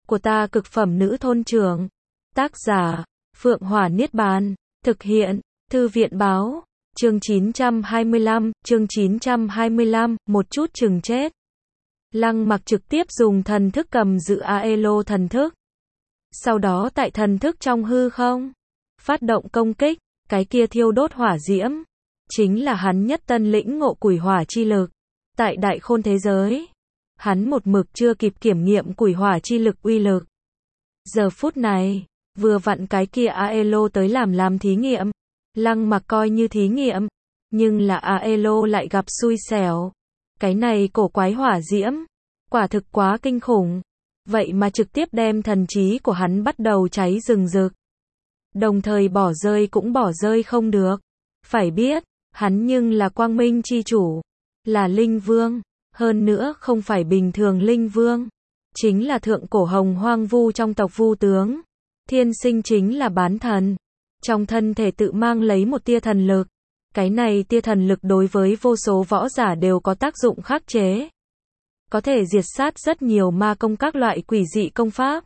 của ta cực phẩm nữ thôn trưởng. Tác giả, Phượng Hỏa Niết Bàn. Thực hiện, Thư viện báo. Chương 925, một chút chừng chết. Lăng Mặc trực tiếp dùng thần thức cầm giữ Aelo thần thức. Sau đó tại thần thức trong hư không, phát động công kích, cái kia thiêu đốt hỏa diễm. Chính là hắn nhất tân lĩnh ngộ quỷ hỏa chi lực. Tại đại khôn thế giới, hắn một mực chưa kịp kiểm nghiệm quỷ hỏa chi lực uy lực. Giờ phút này, vừa vặn cái kia Aelo tới làm thí nghiệm. Lăng Mặc coi như thí nghiệm, nhưng là Aelo lại gặp xui xẻo. Cái này cổ quái hỏa diễm, quả thực quá kinh khủng. Vậy mà trực tiếp đem thần trí của hắn bắt đầu cháy rừng rực. Đồng thời bỏ rơi cũng bỏ rơi không được. Phải biết, hắn nhưng là quang minh chi chủ, là linh vương, hơn nữa không phải bình thường linh vương, chính là thượng cổ hồng hoang vu trong tộc vu tướng. Thiên sinh chính là bán thần, trong thân thể tự mang lấy một tia thần lực. Cái này tia thần lực đối với vô số võ giả đều có tác dụng khắc chế. Có thể diệt sát rất nhiều ma công các loại quỷ dị công pháp.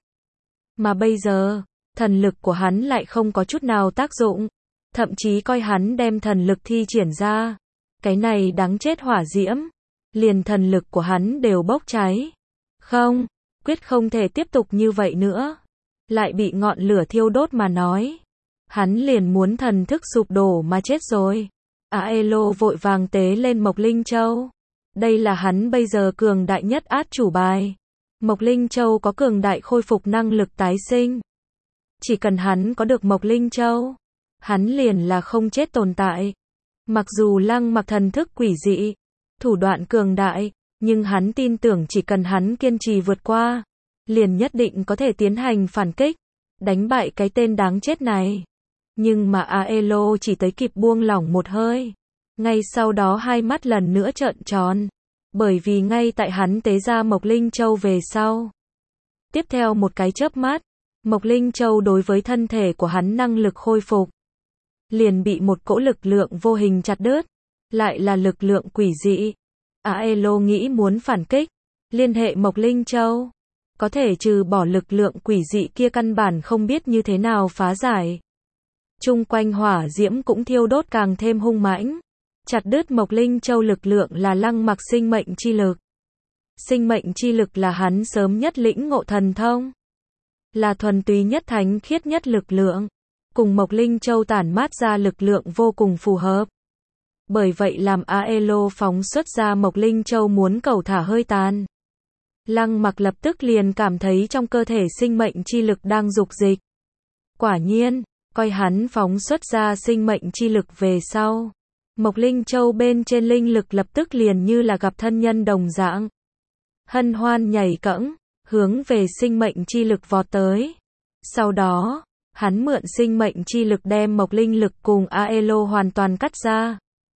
Mà bây giờ, thần lực của hắn lại không có chút nào tác dụng. Thậm chí coi hắn đem thần lực thi triển ra. Cái này đáng chết hỏa diễm. Liền thần lực của hắn đều bốc cháy. Không, quyết không thể tiếp tục như vậy nữa. Lại bị ngọn lửa thiêu đốt mà nói. Hắn liền muốn thần thức sụp đổ mà chết rồi. Aelo vội vàng tế lên Mộc Linh Châu. Đây là hắn bây giờ cường đại nhất át chủ bài. Mộc Linh Châu có cường đại khôi phục năng lực tái sinh. Chỉ cần hắn có được Mộc Linh Châu, hắn liền là không chết tồn tại. Mặc dù Lăng Mặc thần thức quỷ dị, thủ đoạn cường đại, nhưng hắn tin tưởng chỉ cần hắn kiên trì vượt qua, liền nhất định có thể tiến hành phản kích, đánh bại cái tên đáng chết này. Nhưng mà Aelo chỉ tới kịp buông lỏng một hơi. Ngay sau đó hai mắt lần nữa trợn tròn. Bởi vì ngay tại hắn tế ra Mộc Linh Châu về sau. Tiếp theo một cái chớp mắt, Mộc Linh Châu đối với thân thể của hắn năng lực khôi phục. Liền bị một cỗ lực lượng vô hình chặt đứt. Lại là lực lượng quỷ dị. Aelo nghĩ muốn phản kích. Liên hệ Mộc Linh Châu. Có thể trừ bỏ lực lượng quỷ dị kia căn bản không biết như thế nào phá giải. Chung quanh hỏa diễm cũng thiêu đốt càng thêm hung mãnh. Chặt đứt Mộc Linh Châu lực lượng là Lăng Mặc sinh mệnh chi lực. Sinh mệnh chi lực là hắn sớm nhất lĩnh ngộ thần thông. Là thuần túy nhất thánh khiết nhất lực lượng. Cùng Mộc Linh Châu tản mát ra lực lượng vô cùng phù hợp. Bởi vậy làm Aelo phóng xuất ra Mộc Linh Châu muốn cầu thả hơi tàn. Lăng Mặc lập tức liền cảm thấy trong cơ thể sinh mệnh chi lực đang dục dịch. Quả nhiên, coi hắn phóng xuất ra sinh mệnh chi lực về sau. Mộc Linh Châu bên trên linh lực lập tức liền như là gặp thân nhân đồng dạng. Hân hoan nhảy cẫng, hướng về sinh mệnh chi lực vọt tới. Sau đó, hắn mượn sinh mệnh chi lực đem Mộc Linh lực cùng Aelo hoàn toàn cắt ra.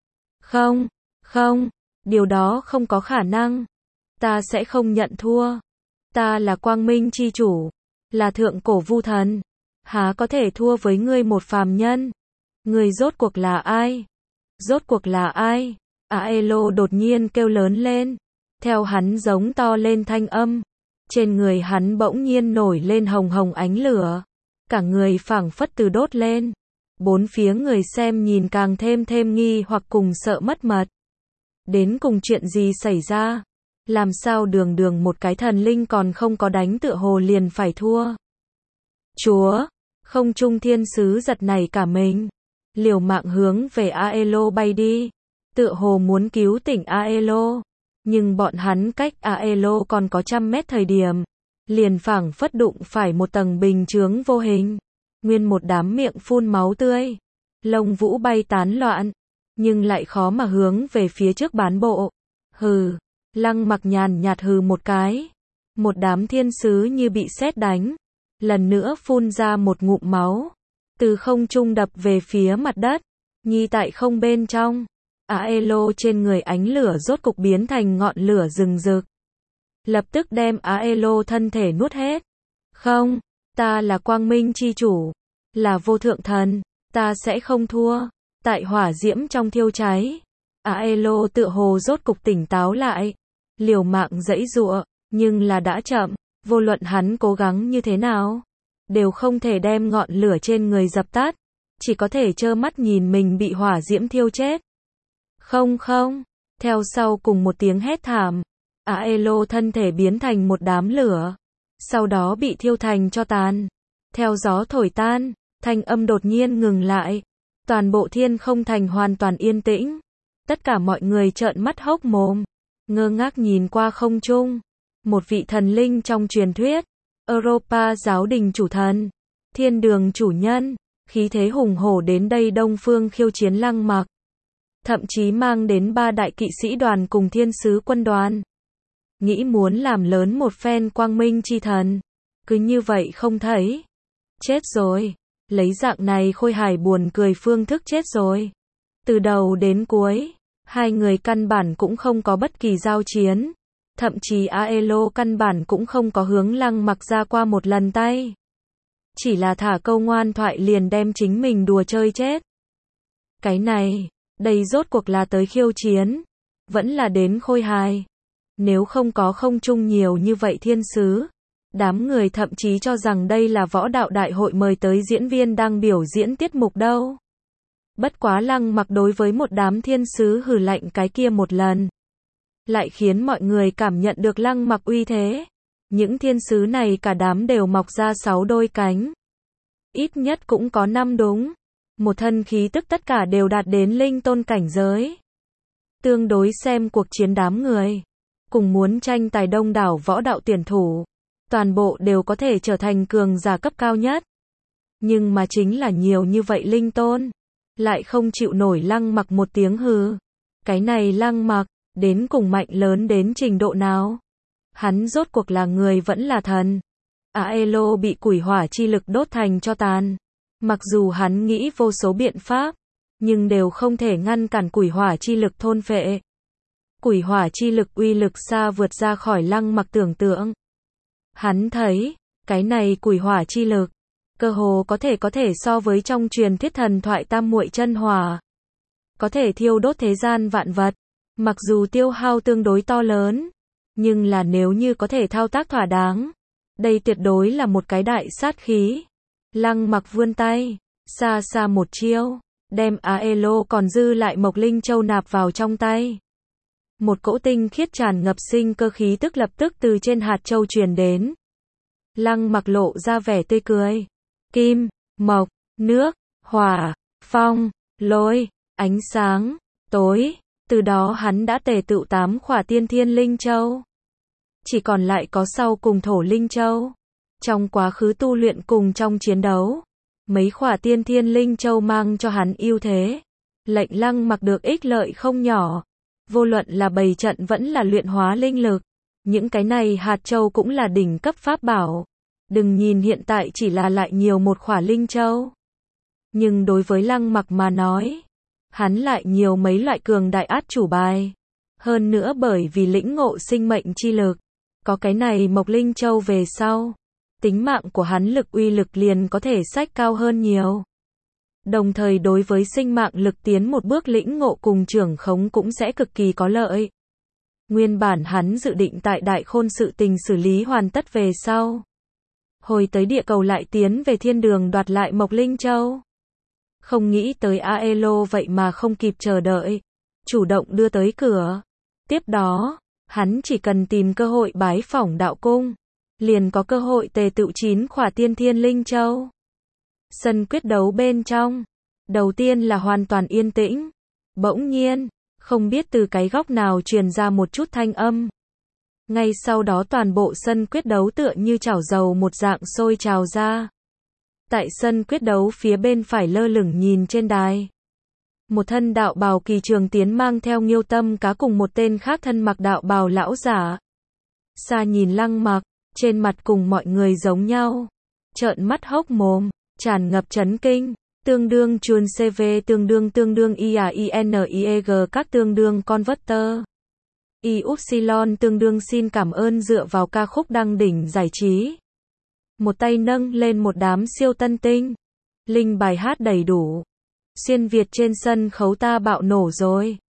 Không, điều đó không có khả năng. Ta sẽ không nhận thua. Ta là quang minh chi chủ, là thượng cổ vu thần. Há có thể thua với ngươi một phàm nhân? Ngươi rốt cuộc là ai? Rốt cuộc là ai? Aelo đột nhiên kêu lớn lên. Theo hắn giống to lên thanh âm. Trên người hắn bỗng nhiên nổi lên hồng hồng ánh lửa. Cả người phảng phất từ đốt lên. Bốn phía người xem nhìn càng thêm nghi hoặc cùng sợ mất mật. Đến cùng chuyện gì xảy ra? Làm sao đường một cái thần linh còn không có đánh tựa hồ liền phải thua? Chúa! Không trung thiên sứ giật nảy cả mình. Liều mạng hướng về Aelo bay đi. Tựa hồ muốn cứu tỉnh Aelo. Nhưng bọn hắn cách Aelo còn có 100 mét thời điểm. Liền phảng phất đụng phải một tầng bình chướng vô hình. Nguyên một đám miệng phun máu tươi. Lông vũ bay tán loạn. Nhưng lại khó mà hướng về phía trước bán bộ. Hừ. Lăng Mặc nhàn nhạt hừ một cái. Một đám thiên sứ như bị sét đánh. Lần nữa phun ra một ngụm máu. Từ không trung đập về phía mặt đất. Nhi tại không bên trong. Aelo trên người ánh lửa rốt cục biến thành ngọn lửa rừng rực. Lập tức đem Aelo thân thể nuốt hết. Không, ta là quang minh chi chủ. Là vô thượng thần. Ta sẽ không thua. Tại hỏa diễm trong thiêu cháy. Aelo tựa hồ rốt cục tỉnh táo lại. Liều mạng giãy giụa, nhưng là đã chậm. Vô luận hắn cố gắng như thế nào, đều không thể đem ngọn lửa trên người dập tắt, chỉ có thể trơ mắt nhìn mình bị hỏa diễm thiêu chết. Không không, theo sau cùng một tiếng hét thảm, Aelo thân thể biến thành một đám lửa, sau đó bị thiêu thành tro tàn. Theo gió thổi tan, thanh âm đột nhiên ngừng lại, toàn bộ thiên không thành hoàn toàn yên tĩnh. Tất cả mọi người trợn mắt hốc mồm, ngơ ngác nhìn qua không trung. Một vị thần linh trong truyền thuyết, Europa giáo đình chủ thần, thiên đường chủ nhân, khí thế hùng hổ đến đây Đông Phương khiêu chiến Lăng Mặc. Thậm chí mang đến 3 đại kỵ sĩ đoàn cùng thiên sứ quân đoàn. Nghĩ muốn làm lớn một phen quang minh chi thần. Cứ như vậy không thấy. Chết rồi. Lấy dạng này Khôi Hải buồn cười phương thức chết rồi. Từ đầu đến cuối, hai người căn bản cũng không có bất kỳ giao chiến. Thậm chí Aelo căn bản cũng không có hướng Lăng Mặc ra qua một lần tay. Chỉ là thả câu ngoan thoại liền đem chính mình đùa chơi chết. Cái này, đây rốt cuộc là tới khiêu chiến, vẫn là đến Khôi Hài. Nếu không có không chung nhiều như vậy thiên sứ, đám người thậm chí cho rằng đây là võ đạo đại hội mời tới diễn viên đang biểu diễn tiết mục đâu. Bất quá Lăng Mặc đối với một đám thiên sứ hừ lạnh cái kia một lần, lại khiến mọi người cảm nhận được Lăng Mặc uy thế. Những thiên sứ này cả đám đều mọc ra 6 đôi cánh. Ít nhất cũng có 5 đúng. Một thân khí tức tất cả đều đạt đến linh tôn cảnh giới. Tương đối xem cuộc chiến đám người, cùng muốn tranh tài đông đảo võ đạo tuyển thủ, toàn bộ đều có thể trở thành cường giả cấp cao nhất. Nhưng mà chính là nhiều như vậy linh tôn, lại không chịu nổi Lăng Mặc một tiếng hừ. Cái này Lăng Mặc, đến cùng mạnh lớn đến trình độ nào? Hắn rốt cuộc là người vẫn là thần. Aelo bị quỷ hỏa chi lực đốt thành tro tàn. Mặc dù hắn nghĩ vô số biện pháp, nhưng đều không thể ngăn cản quỷ hỏa chi lực thôn phệ. Quỷ hỏa chi lực uy lực xa vượt ra khỏi Lăng Mặc tưởng tượng. Hắn thấy, cái này quỷ hỏa chi lực, cơ hồ có thể so với trong truyền thuyết thần thoại tam muội chân hỏa. Có thể thiêu đốt thế gian vạn vật. Mặc dù tiêu hao tương đối to lớn, nhưng là nếu như có thể thao tác thỏa đáng, đây tuyệt đối là một cái đại sát khí. Lăng Mặc vươn tay, xa xa một chiêu, đem Aelo còn dư lại Mộc Linh Châu nạp vào trong tay. Một cỗ tinh khiết tràn ngập sinh cơ khí tức lập tức từ trên hạt châu truyền đến. Lăng Mặc lộ ra vẻ tươi cười. Kim, mộc, nước, hỏa, phong, lôi, ánh sáng, tối. Từ đó hắn đã tề tựu 8 khỏa tiên thiên linh châu. Chỉ còn lại có sau cùng thổ linh châu. Trong quá khứ tu luyện cùng trong chiến đấu, mấy khỏa tiên thiên linh châu mang cho hắn ưu thế. Lệnh Lăng Mặc được ích lợi không nhỏ. Vô luận là bày trận vẫn là luyện hóa linh lực. Những cái này hạt châu cũng là đỉnh cấp pháp bảo. Đừng nhìn hiện tại chỉ là lại nhiều một khỏa linh châu. Nhưng đối với Lăng Mặc mà nói, hắn lại nhiều mấy loại cường đại át chủ bài. Hơn nữa bởi vì lĩnh ngộ sinh mệnh chi lực, có cái này Mộc Linh Châu về sau, tính mạng của hắn lực uy lực liền có thể xách cao hơn nhiều. Đồng thời đối với sinh mạng lực tiến một bước lĩnh ngộ cùng trưởng khống cũng sẽ cực kỳ có lợi. Nguyên bản hắn dự định tại Đại Khôn sự tình xử lý hoàn tất về sau, hồi tới địa cầu lại tiến về thiên đường đoạt lại Mộc Linh Châu. Không nghĩ tới Aelo vậy mà không kịp chờ đợi, chủ động đưa tới cửa. Tiếp đó, hắn chỉ cần tìm cơ hội bái phỏng đạo cung, liền có cơ hội tề tựu 9 khỏa tiên thiên linh châu. Sân quyết đấu bên trong, đầu tiên là hoàn toàn yên tĩnh. Bỗng nhiên, không biết từ cái góc nào truyền ra một chút thanh âm. Ngay sau đó toàn bộ sân quyết đấu tựa như chảo dầu một dạng sôi trào ra. Tại sân quyết đấu phía bên phải lơ lửng nhìn trên đài, một thân đạo bào Kỳ Trường Tiến mang theo Nghiêu Tâm Cá cùng một tên khác thân mặc đạo bào lão giả. Xa nhìn Lăng Mặc, trên mặt cùng mọi người giống nhau, trợn mắt hốc mồm, tràn ngập chấn kinh. Tương đương chuồn CV tương đương IAINIEG các tương đương converter. Y-Upsilon tương đương xin cảm ơn dựa vào ca khúc đăng đỉnh giải trí. Một tay nâng lên một đám siêu tân tinh. Linh bài hát đầy đủ. Xuyên Việt trên sân khấu ta bạo nổ rồi.